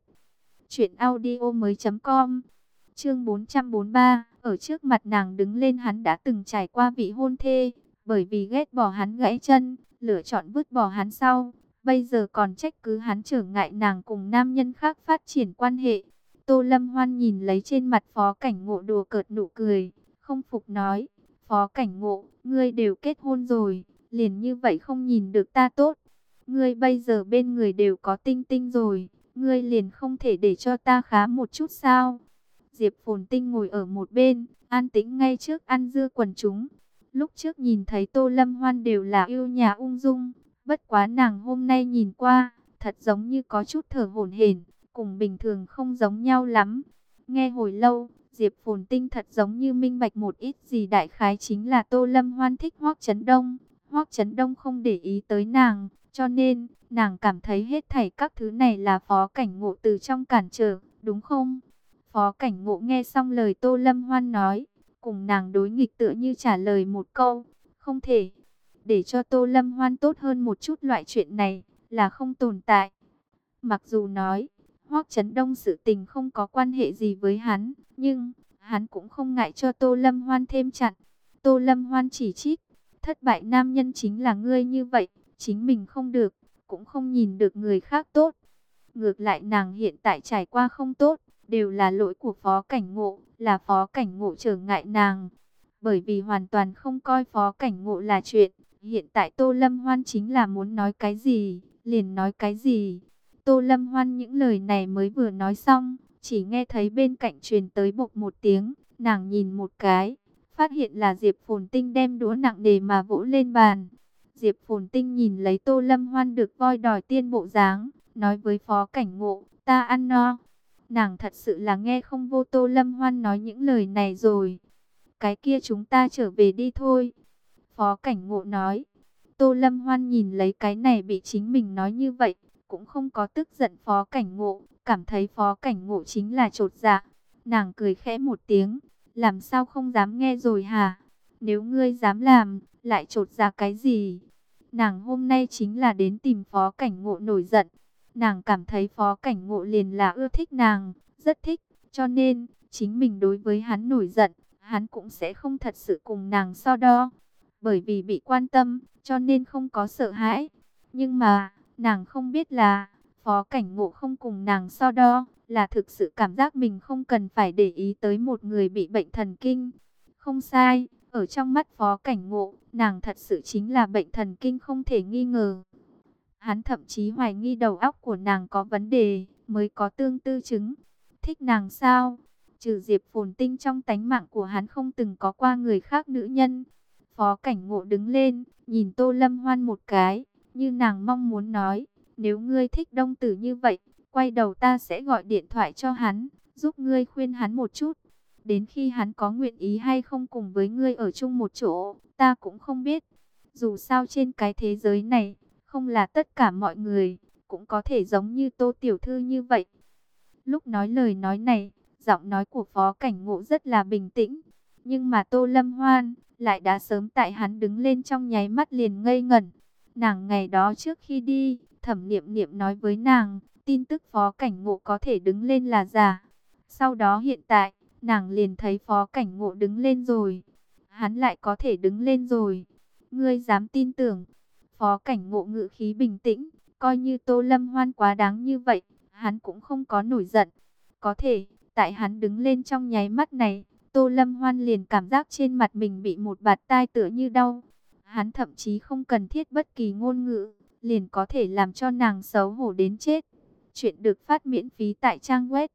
truyệnaudiomoi.com. Chương 443, ở trước mặt nàng đứng lên hắn đã từng trải qua vị hôn thê, bởi vì ghét bỏ hắn gãy chân, lựa chọn vứt bỏ hắn sau, bây giờ còn trách cứ hắn trở ngại nàng cùng nam nhân khác phát triển quan hệ. Tô Lâm Hoan nhìn lấy trên mặt Phó Cảnh Ngộ đùa cợt nụ cười, không phục nói, Phó Cảnh Ngộ, ngươi đều kết hôn rồi, liền như vậy không nhìn được ta tốt. Ngươi bây giờ bên người đều có Tinh Tinh rồi, ngươi liền không thể để cho ta khá một chút sao? Diệp Phồn Tinh ngồi ở một bên, an tĩnh ngay trước ăn dưa quần chúng. Lúc trước nhìn thấy Tô Lâm Hoan đều là yêu nhà ung dung, bất quá nàng hôm nay nhìn qua, thật giống như có chút thở hổn hển, cùng bình thường không giống nhau lắm. Nghe hồi lâu, Diệp Phồn Tinh thật giống như minh bạch một ít gì, đại khái chính là Tô Lâm Hoan thích Hoắc Chấn Đông. Hoắc Chấn Đông không để ý tới nàng, cho nên nàng cảm thấy hết thảy các thứ này là Phó Cảnh Ngộ từ trong cản trở, đúng không? Phó Cảnh Ngộ nghe xong lời Tô Lâm Hoan nói, cùng nàng đối nghịch tựa như trả lời một câu, không thể. Để cho Tô Lâm Hoan tốt hơn một chút, loại chuyện này là không tồn tại. Mặc dù nói, Hoắc Chấn Đông sự tình không có quan hệ gì với hắn, nhưng hắn cũng không ngại cho Tô Lâm Hoan thêm chặn. Tô Lâm Hoan chỉ trích, thất bại nam nhân chính là ngươi như vậy, chính mình không được, cũng không nhìn được người khác tốt. Ngược lại nàng hiện tại trải qua không tốt, đều là lỗi của Phó Cảnh Ngộ, là Phó Cảnh Ngộ trở ngại nàng. Bởi vì hoàn toàn không coi Phó Cảnh Ngộ là chuyện, hiện tại Tô Lâm Hoan chính là muốn nói cái gì, liền nói cái gì. Tô Lâm Hoan những lời này mới vừa nói xong, chỉ nghe thấy bên cạnh truyền tới bộc một tiếng, nàng nhìn một cái, phát hiện là Diệp Phồn Tinh đem đũa nặng nề mà vỗ lên bàn. Diệp Phồn Tinh nhìn lấy Tô Lâm Hoan được voi đòi tiên bộ dáng, nói với Phó Cảnh Ngộ, ta ăn no. Nàng thật sự là nghe không vô Tô Lâm Hoan nói những lời này rồi. Cái kia chúng ta trở về đi thôi. Phó Cảnh Ngộ nói. Tô Lâm Hoan nhìn lấy cái này bị chính mình nói như vậy, cũng không có tức giận Phó Cảnh Ngộ, cảm thấy Phó Cảnh Ngộ chính là chột dạ. Nàng cười khẽ một tiếng, làm sao không dám nghe rồi hả? Nếu ngươi dám làm, lại chột dạ cái gì? Nàng hôm nay chính là đến tìm Phó Cảnh Ngộ nổi giận. Nàng cảm thấy Phó Cảnh Ngộ liền là ưa thích nàng, rất thích, cho nên chính mình đối với hắn nổi giận, hắn cũng sẽ không thật sự cùng nàng so đo. Bởi vì bị quan tâm, cho nên không có sợ hãi. Nhưng mà, nàng không biết là, Phó Cảnh Ngộ không cùng nàng so đo, là thực sự cảm giác mình không cần phải để ý tới một người bị bệnh thần kinh. Không sai, ở trong mắt Phó Cảnh Ngộ, nàng thật sự chính là bệnh thần kinh không thể nghi ngờ. Hắn thậm chí hoài nghi đầu óc của nàng có vấn đề, mới có tương tư chứng. Thích nàng sao? Trừ Diệp Phồn Tinh, trong tánh mạng của hắn không từng có qua người khác nữ nhân. Phó Cảnh Ngộ đứng lên, nhìn Tô Lâm Hoan một cái, như nàng mong muốn nói, nếu ngươi thích Đông Tử như vậy, quay đầu ta sẽ gọi điện thoại cho hắn, giúp ngươi khuyên hắn một chút. Đến khi hắn có nguyện ý hay không cùng với ngươi ở chung một chỗ, ta cũng không biết. Dù sao trên cái thế giới này, không là tất cả mọi người cũng có thể giống như Tô tiểu thư như vậy. Lúc nói lời nói này, giọng nói của Phó Cảnh Ngộ rất là bình tĩnh, nhưng mà Tô Lâm Hoan lại đã sớm tại hắn đứng lên trong nháy mắt liền ngây ngẩn. Nàng ngày đó trước khi đi, Thẩm Niệm Niệm nói với nàng, tin tức Phó Cảnh Ngộ có thể đứng lên là giả. Sau đó hiện tại, nàng liền thấy Phó Cảnh Ngộ đứng lên rồi. Hắn lại có thể đứng lên rồi. Ngươi dám tin tưởng? Phó Cảnh Ngộ ngữ khí bình tĩnh, coi như Tô Lâm Hoan quá đáng như vậy, hắn cũng không có nổi giận. Có thể, tại hắn đứng lên trong nháy mắt này, Tô Lâm Hoan liền cảm giác trên mặt mình bị một bạt tai tựa như đau. Hắn thậm chí không cần thiết bất kỳ ngôn ngữ, liền có thể làm cho nàng xấu hổ đến chết. Chuyện được phát miễn phí tại trang web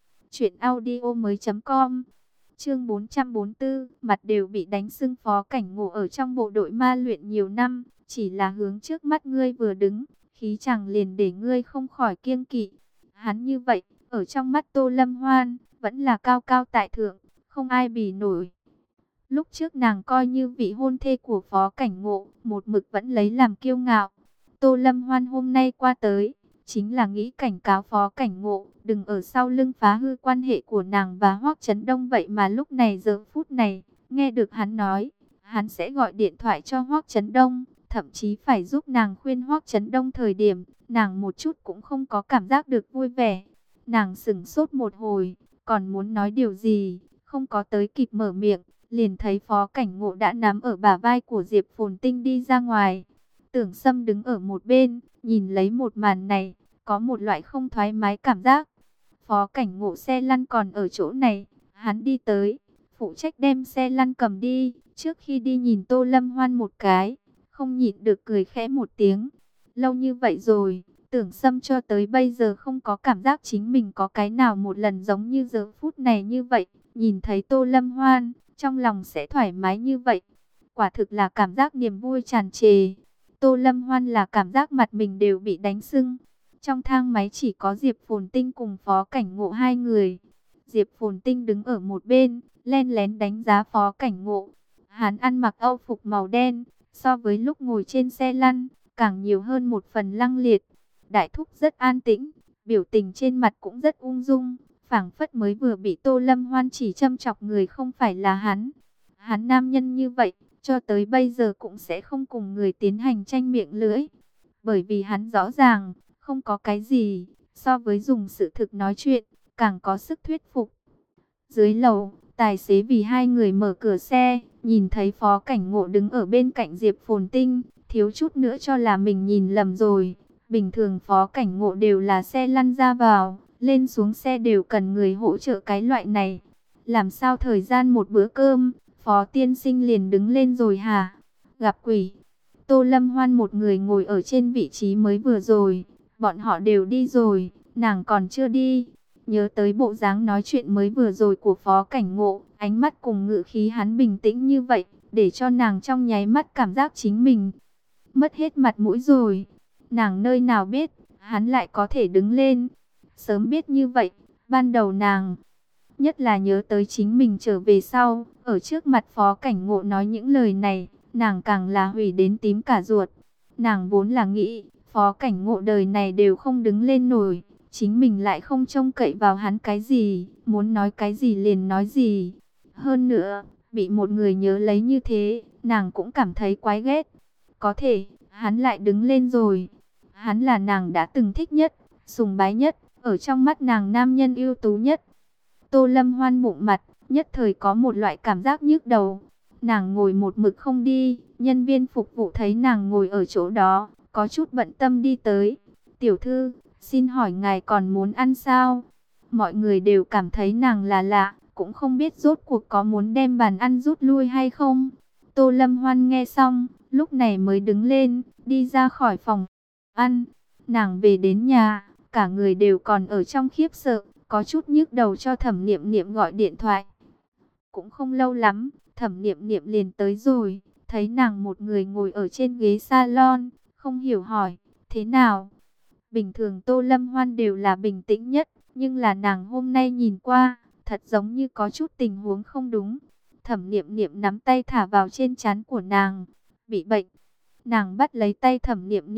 truyệnaudiomoi.com. Chương 444, mặt đều bị đánh sưng. Phó Cảnh Ngộ ở trong bộ đội ma luyện nhiều năm, chỉ là hướng trước mắt ngươi vừa đứng, khí chàng liền để ngươi không khỏi kiêng kỵ. Hắn như vậy, ở trong mắt Tô Lâm Hoan, vẫn là cao cao tại thượng, không ai bì nổi. Lúc trước nàng coi như vị hôn thê của Phó Cảnh Ngộ, một mực vẫn lấy làm kiêu ngạo. Tô Lâm Hoan hôm nay qua tới, chính là nghĩ cảnh cáo Phó Cảnh Ngộ, đừng ở sau lưng phá hư quan hệ của nàng và Hoắc Chấn Đông. Vậy mà lúc này giờ phút này, nghe được hắn nói, hắn sẽ gọi điện thoại cho Hoắc Chấn Đông, thậm chí phải giúp nàng khuyên Hoắc Chấn Đông. Thời điểm, nàng một chút cũng không có cảm giác được vui vẻ. Nàng sững sốt một hồi, còn muốn nói điều gì, không có tới kịp mở miệng, liền thấy Phó Cảnh Ngộ đã nắm ở bả vai của Diệp Phồn Tinh đi ra ngoài. Tưởng Sâm đứng ở một bên, nhìn lấy một màn này, có một loại không thoải mái cảm giác. Phó Cảnh Ngộ xe lăn còn ở chỗ này, hắn đi tới, phụ trách đem xe lăn cầm đi. Trước khi đi nhìn Tô Lâm Hoan một cái, không nhịn được cười khẽ một tiếng. Lâu như vậy rồi, Tưởng Sâm cho tới bây giờ không có cảm giác chính mình có cái nào một lần giống như giờ phút này như vậy. Nhìn thấy Tô Lâm Hoan, trong lòng sẽ thoải mái như vậy. Quả thực là cảm giác niềm vui tràn trề. Tô Lâm Hoan là cảm giác mặt mình đều bị đánh sưng. Trong thang máy chỉ có Diệp Phồn Tinh cùng Phó Cảnh Ngộ hai người. Diệp Phồn Tinh đứng ở một bên, len lén đánh giá Phó Cảnh Ngộ. Hắn ăn mặc âu phục màu đen, so với lúc ngồi trên xe lăn, càng nhiều hơn một phần lăng liệt. Đại thúc rất an tĩnh, biểu tình trên mặt cũng rất ung dung, phảng phất mới vừa bị Tô Lâm Hoan chỉ châm chọc người không phải là hắn. Hắn nam nhân như vậy, cho tới bây giờ cũng sẽ không cùng người tiến hành tranh miệng lưỡi. Bởi vì hắn rõ ràng, không có cái gì, so với dùng sự thực nói chuyện, càng có sức thuyết phục. Dưới lầu, tài xế vì hai người mở cửa xe, nhìn thấy Phó Cảnh Ngộ đứng ở bên cạnh Diệp Phồn Tinh, thiếu chút nữa cho là mình nhìn lầm rồi. Bình thường Phó Cảnh Ngộ đều là xe lăn ra vào, lên xuống xe đều cần người hỗ trợ cái loại này. Làm sao thời gian một bữa cơm, Phó tiên sinh liền đứng lên rồi hả? Gặp quỷ. Tô Lâm Hoan một người ngồi ở trên vị trí mới vừa rồi, bọn họ đều đi rồi, nàng còn chưa đi. Nhớ tới bộ dáng nói chuyện mới vừa rồi của Phó Cảnh Ngộ, ánh mắt cùng ngữ khí hắn bình tĩnh như vậy, để cho nàng trong nháy mắt cảm giác chính mình mất hết mặt mũi rồi. Nàng nơi nào biết, hắn lại có thể đứng lên. Sớm biết như vậy, ban đầu nàng, nhất là nhớ tới chính mình trở về sau, ở trước mặt Phó Cảnh Ngộ nói những lời này, nàng càng là hủy đến tím cả ruột. Nàng vốn là nghĩ, Phó Cảnh Ngộ đời này đều không đứng lên nổi, chính mình lại không trông cậy vào hắn cái gì, muốn nói cái gì liền nói gì. Hơn nữa, bị một người nhớ lấy như thế, nàng cũng cảm thấy quái ghét. Có thể, hắn lại đứng lên rồi. Hắn là nàng đã từng thích nhất, sùng bái nhất, ở trong mắt nàng nam nhân ưu tú nhất. Tô Lâm Hoan bụng mặt, nhất thời có một loại cảm giác nhức đầu. Nàng ngồi một mực không đi, nhân viên phục vụ thấy nàng ngồi ở chỗ đó, có chút bận tâm đi tới. Tiểu thư, xin hỏi ngài còn muốn ăn sao? Mọi người đều cảm thấy nàng là lạ, cũng không biết rốt cuộc có muốn đem bàn ăn rút lui hay không. Tô Lâm Hoan nghe xong, lúc này mới đứng lên, đi ra khỏi phòng ăn. Nàng về đến nhà, cả người đều còn ở trong khiếp sợ, có chút nhức đầu cho Thẩm Niệm Niệm gọi điện thoại. Cũng không lâu lắm, Thẩm Niệm Niệm liền tới rồi, thấy nàng một người ngồi ở trên ghế salon, không hiểu hỏi, thế nào? Bình thường Tô Lâm Hoan đều là bình tĩnh nhất, nhưng là nàng hôm nay nhìn qua, thật giống như có chút tình huống không đúng. Thẩm Niệm Niệm nắm tay thả vào trên trán của nàng, bị bệnh. Nàng bắt lấy tay Thẩm Niệm Niệm,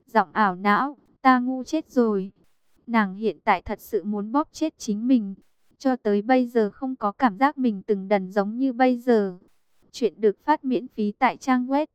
giọng ảo não, ta ngu chết rồi. Nàng hiện tại thật sự muốn bóp chết chính mình. Cho tới bây giờ không có cảm giác mình từng đần giống như bây giờ. Chuyện được phát miễn phí tại trang web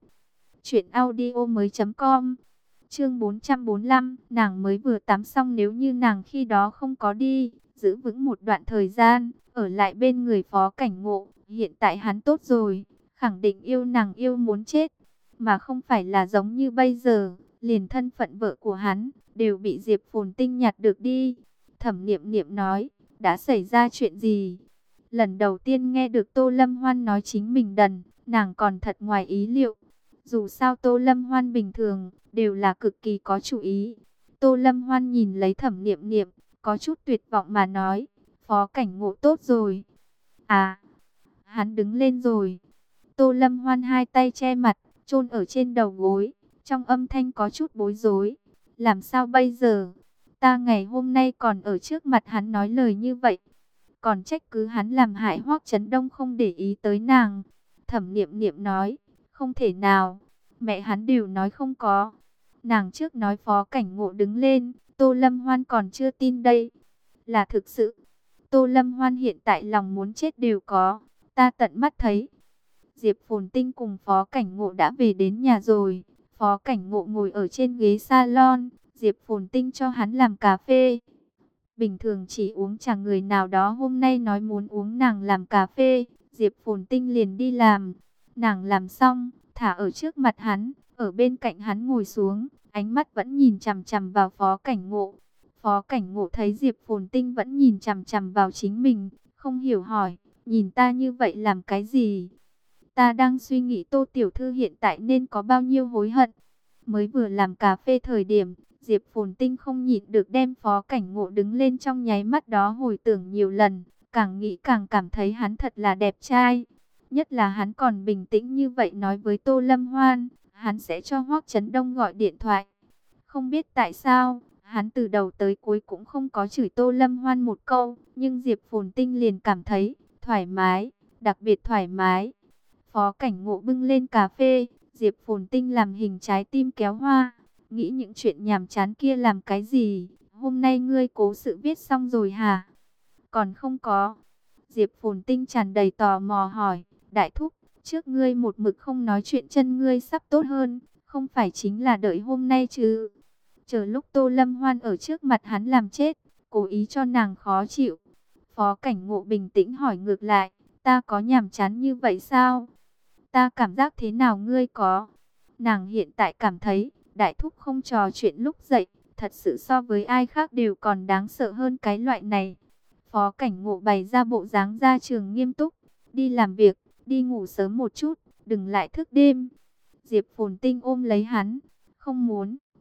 truyệnaudiomoi.com. Chương 445, nàng mới vừa tắm xong, nếu như nàng khi đó không có đi, giữ vững một đoạn thời gian, ở lại bên người Phó Cảnh Ngộ, hiện tại hắn tốt rồi, khẳng định yêu nàng yêu muốn chết, mà không phải là giống như bây giờ, liền thân phận vợ của hắn đều bị Diệp Phồn Tinh nhặt được đi. Thẩm Niệm Niệm nói, đã xảy ra chuyện gì? Lần đầu tiên nghe được Tô Lâm Hoan nói chính mình đần, nàng còn thật ngoài ý liệu. Dù sao Tô Lâm Hoan bình thường đều là cực kỳ có chủ ý. Tô Lâm Hoan nhìn lấy Thẩm Niệm Niệm, có chút tuyệt vọng mà nói, Phó Cảnh Ngộ tốt rồi. À, hắn đứng lên rồi. Tô Lâm Hoan hai tay che mặt, chôn ở trên đầu gối, trong âm thanh có chút bối rối. Làm sao bây giờ? Ta ngày hôm nay còn ở trước mặt hắn nói lời như vậy, còn trách cứ hắn làm hại Hoắc Chấn Đông không để ý tới nàng. Thẩm Niệm Niệm nói, không thể nào, mẹ hắn đều nói không có. Nàng trước nói Phó Cảnh Ngộ đứng lên, Tô Lâm Hoan còn chưa tin đây. Là thực sự, Tô Lâm Hoan hiện tại lòng muốn chết đều có, ta tận mắt thấy. Diệp Phồn Tinh cùng Phó Cảnh Ngộ đã về đến nhà rồi. Phó Cảnh Ngộ ngồi ở trên ghế salon, Diệp Phồn Tinh cho hắn làm cà phê. Bình thường chỉ uống trà người nào đó hôm nay nói muốn uống nàng làm cà phê, Diệp Phồn Tinh liền đi làm. Nàng làm xong, thả ở trước mặt hắn, ở bên cạnh hắn ngồi xuống, ánh mắt vẫn nhìn chằm chằm vào Phó Cảnh Ngộ. Phó Cảnh Ngộ thấy Diệp Phồn Tinh vẫn nhìn chằm chằm vào chính mình, không hiểu hỏi, nhìn ta như vậy làm cái gì? Ta đang suy nghĩ Tô tiểu thư hiện tại nên có bao nhiêu hối hận. Mới vừa làm cà phê thời điểm, Diệp Phồn Tinh không nhịn được đem Phó Cảnh Ngộ đứng lên trong nháy mắt đó hồi tưởng nhiều lần, càng nghĩ càng cảm thấy hắn thật là đẹp trai. Nhất là hắn còn bình tĩnh như vậy nói với Tô Lâm Hoan, hắn sẽ cho Hoắc Chấn Đông gọi điện thoại. Không biết tại sao, hắn từ đầu tới cuối cũng không có chửi Tô Lâm Hoan một câu, nhưng Diệp Phồn Tinh liền cảm thấy thoải mái, đặc biệt thoải mái. Phó Cảnh Ngộ bưng lên cà phê, Diệp Phồn Tinh làm hình trái tim kéo hoa. Nghĩ những chuyện nhàm chán kia làm cái gì? Hôm nay ngươi cố sự viết xong rồi hả? Còn không có. Diệp Phồn Tinh tràn đầy tò mò hỏi, đại thúc, trước ngươi một mực không nói chuyện chân ngươi sắp tốt hơn, không phải chính là đợi hôm nay chứ? Chờ lúc Tô Lâm Hoan ở trước mặt hắn làm chết, cố ý cho nàng khó chịu. Phó Cảnh Ngộ bình tĩnh hỏi ngược lại, ta có nhàm chán như vậy sao? Ta cảm giác thế nào ngươi có? Nàng hiện tại cảm thấy, đại thúc không trò chuyện lúc dậy, thật sự so với ai khác đều còn đáng sợ hơn cái loại này. Phó Cảnh Ngộ bày ra bộ dáng ra trường nghiêm túc, đi làm việc, đi ngủ sớm một chút, đừng lại thức đêm. Diệp Phồn Tinh ôm lấy hắn, không muốn.